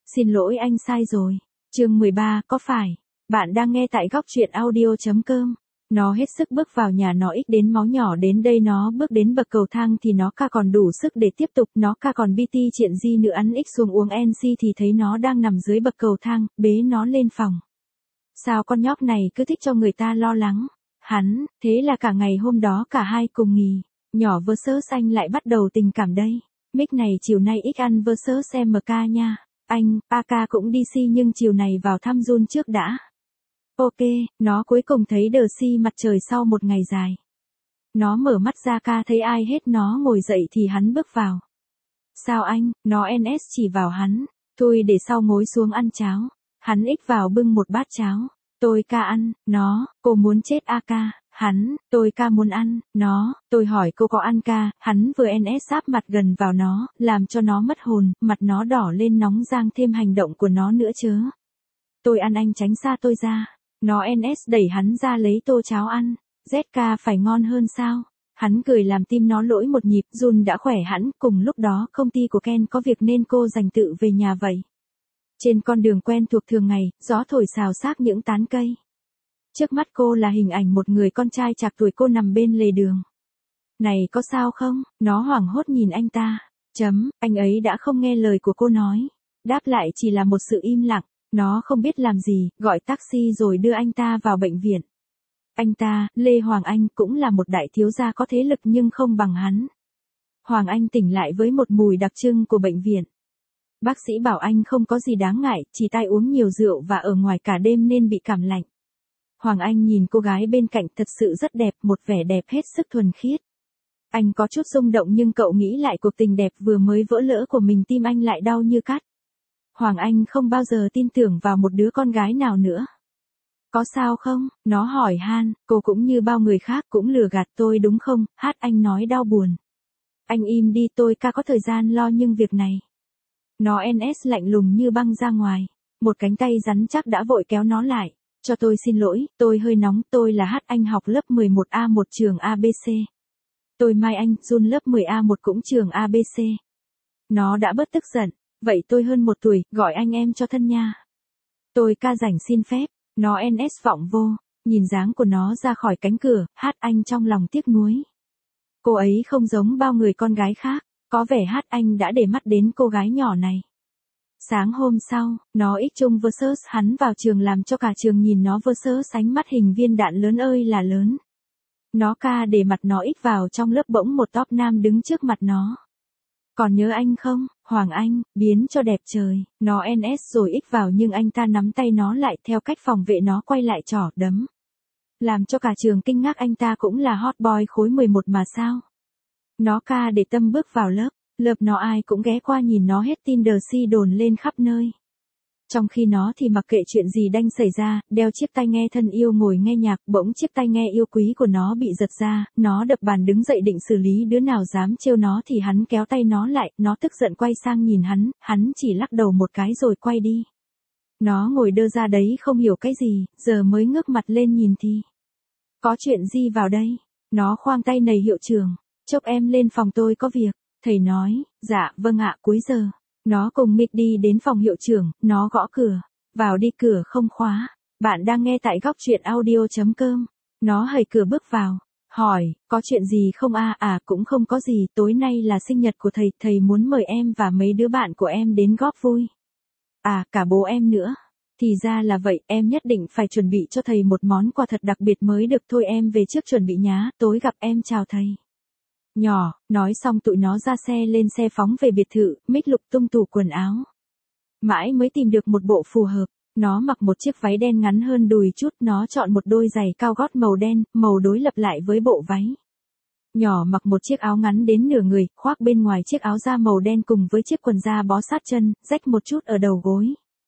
Xin lỗi anh sai rồi. Chương 13, có phải? Bạn đang nghe tại góc truyện audio.com. Nó hết sức bước vào nhà, nó ích đến máu nhỏ đến đây, nó bước đến bậc cầu thang thì nó ca còn đủ sức để tiếp tục, nó ca còn BT chuyện gì nữa, ăn ích xuống uống NC thì thấy nó đang nằm dưới bậc cầu thang, bế nó lên phòng. Sao con nhóc này cứ thích cho người ta lo lắng? Hắn, thế là cả ngày hôm đó cả hai cùng nghỉ. Nhỏ versus anh lại bắt đầu tình cảm đây. Mic này chiều nay X ăn versus MK nha. Anh, AK cũng đi si nhưng chiều này vào thăm Jun trước đã. Ok, nó cuối cùng thấy đờ si mặt trời sau một ngày dài. Nó mở mắt ra, ca thấy ai hết, nó ngồi dậy thì hắn bước vào. Sao anh, nó NS chỉ vào hắn. Thôi để sau ngồi xuống ăn cháo. Hắn ích vào bưng một bát cháo. Tôi ca ăn, nó, cô muốn chết AK. Hắn, tôi ca muốn ăn, nó, tôi hỏi cô có ăn ca, hắn vừa NS sáp mặt gần vào nó, làm cho nó mất hồn, mặt nó đỏ lên nóng rang thêm hành động của nó nữa chớ. Tôi ăn, anh tránh xa tôi ra. Nó NS đẩy hắn ra lấy tô cháo ăn. ZK phải ngon hơn sao? Hắn cười làm tim nó lỗi một nhịp. Jun đã khỏe hẳn, cùng lúc đó công ty của Ken có việc nên cô dành tự về nhà vậy. Trên con đường quen thuộc thường ngày, gió thổi xào xạc những tán cây. Trước mắt cô là hình ảnh một người con trai trạc tuổi cô nằm bên lề đường. Này có sao không? Nó hoảng hốt nhìn anh ta. Anh ấy đã không nghe lời của cô nói. Đáp lại chỉ là một sự im lặng. Nó không biết làm gì, gọi taxi rồi đưa anh ta vào bệnh viện. Anh ta, Lê Hoàng Anh, cũng là một đại thiếu gia có thế lực nhưng không bằng hắn. Hoàng Anh tỉnh lại với một mùi đặc trưng của bệnh viện. Bác sĩ bảo anh không có gì đáng ngại, chỉ tay uống nhiều rượu và ở ngoài cả đêm nên bị cảm lạnh. Hoàng Anh nhìn cô gái bên cạnh thật sự rất đẹp, một vẻ đẹp hết sức thuần khiết. Anh có chút rung động nhưng cậu nghĩ lại cuộc tình đẹp vừa mới vỡ lỡ của mình, tim anh lại đau như cắt. Hoàng Anh không bao giờ tin tưởng vào một đứa con gái nào nữa. Có sao không? Nó hỏi han, cô cũng như bao người khác cũng lừa gạt tôi đúng không? Anh nói đau buồn. Anh im đi, tôi ca có thời gian lo nhưng việc này. Nó NS lạnh lùng như băng ra ngoài. Một cánh tay rắn chắc đã vội kéo nó lại. Cho tôi xin lỗi, tôi hơi nóng, tôi là anh học lớp 11A1 trường ABC. Tôi Mai Anh, Jun lớp 10A1 cũng trường ABC. Nó đã bớt tức giận. Vậy tôi hơn 1 tuổi, gọi anh em cho thân nha. Tôi ca rảnh xin phép. Nó NS vọng vô. Nhìn dáng của nó ra khỏi cánh cửa, anh trong lòng tiếc nuối. Cô ấy không giống bao người con gái khác. Có vẻ anh đã để mắt đến cô gái nhỏ này. Sáng hôm sau, nó ích chung versus hắn vào trường làm cho cả trường nhìn nó versus ánh mắt hình viên đạn lớn ơi là lớn. Nó ca để mặt nó ích vào trong lớp, bỗng một top nam đứng trước mặt nó. Còn nhớ anh không, Hoàng Anh, biến cho đẹp trời. Nó NS rồi ích vào nhưng anh ta nắm tay nó lại theo cách phòng vệ, nó quay lại trỏ đấm. Làm cho cả trường kinh ngạc, anh ta cũng là hot boy khối 11 mà sao. Nó ca để tâm bước vào lớp. Lớp nó ai cũng ghé qua nhìn nó hết, tin đờ si đồn lên khắp nơi. Trong khi nó thì mặc kệ chuyện gì đanh xảy ra, đeo chiếc tai nghe thân yêu ngồi nghe nhạc, bỗng chiếc tai nghe yêu quý của nó bị giật ra, nó đập bàn đứng dậy định xử lý đứa nào dám trêu nó thì hắn kéo tay nó lại, nó tức giận quay sang nhìn hắn chỉ lắc đầu một cái rồi quay đi. Nó ngồi đơ ra đấy không hiểu cái gì, giờ mới ngước mặt lên nhìn thì. Có chuyện gì vào đây? Nó khoang tay nầy hiệu trưởng, chốc em lên phòng tôi có việc. Thầy nói, dạ, vâng ạ, cuối giờ. Nó cùng Mick đi đến phòng hiệu trưởng, nó gõ cửa. Vào đi, cửa không khóa. Bạn đang nghe tại góc truyện audio.com. Nó hầy cửa bước vào. Hỏi, có chuyện gì không cũng không có gì, tối nay là sinh nhật của thầy muốn mời em và mấy đứa bạn của em đến góp vui. Cả bố em nữa. Thì ra là vậy, em nhất định phải chuẩn bị cho thầy một món quà thật đặc biệt mới được, thôi em về trước chuẩn bị nhá, tối gặp em, chào thầy. Nhỏ, nói xong tụi nó ra xe, lên xe phóng về biệt thự. Mick lục tung tủ quần áo. Mãi mới tìm được một bộ phù hợp. Nó mặc một chiếc váy đen ngắn hơn đùi chút, nó chọn một đôi giày cao gót màu đen, màu đối lập lại với bộ váy. Nhỏ mặc một chiếc áo ngắn đến nửa người, khoác bên ngoài chiếc áo da màu đen cùng với chiếc quần da bó sát chân, rách một chút ở đầu gối.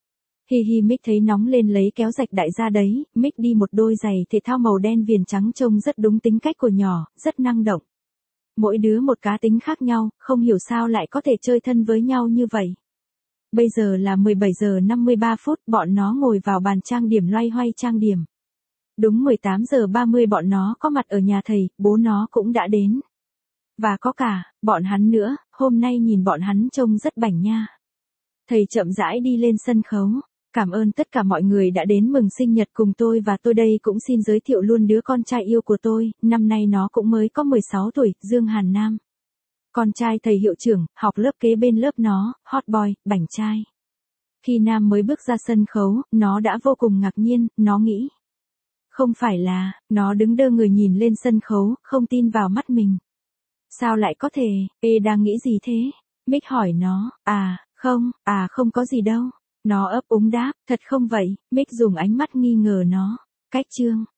Hi Mick thấy nóng lên lấy kéo rạch đại gia đấy. Mick đi một đôi giày thể thao màu đen viền trắng trông rất đúng tính cách của nhỏ, rất năng động. Mỗi đứa một cá tính khác nhau, không hiểu sao lại có thể chơi thân với nhau như vậy. Bây giờ là 17 giờ 53 phút, bọn nó ngồi vào bàn trang điểm loay hoay trang điểm. Đúng 18 giờ 30 bọn nó có mặt ở nhà thầy, bố nó cũng đã đến. Và có cả, bọn hắn nữa, hôm nay nhìn bọn hắn trông rất bảnh nha. Thầy chậm rãi đi lên sân khấu. Cảm ơn tất cả mọi người đã đến mừng sinh nhật cùng tôi và tôi đây cũng xin giới thiệu luôn đứa con trai yêu của tôi, năm nay nó cũng mới có 16 tuổi, Dương Hàn Nam. Con trai thầy hiệu trưởng, học lớp kế bên lớp nó, hot boy, bảnh trai. Khi Nam mới bước ra sân khấu, nó đã vô cùng ngạc nhiên, nó nghĩ. Không phải là, nó đứng đơ người nhìn lên sân khấu, không tin vào mắt mình. Sao lại có thể, đang nghĩ gì thế? Mick hỏi nó, không có gì đâu. Nó ấp úng đáp, thật không vậy, Mick dùng ánh mắt nghi ngờ nó. Cách chương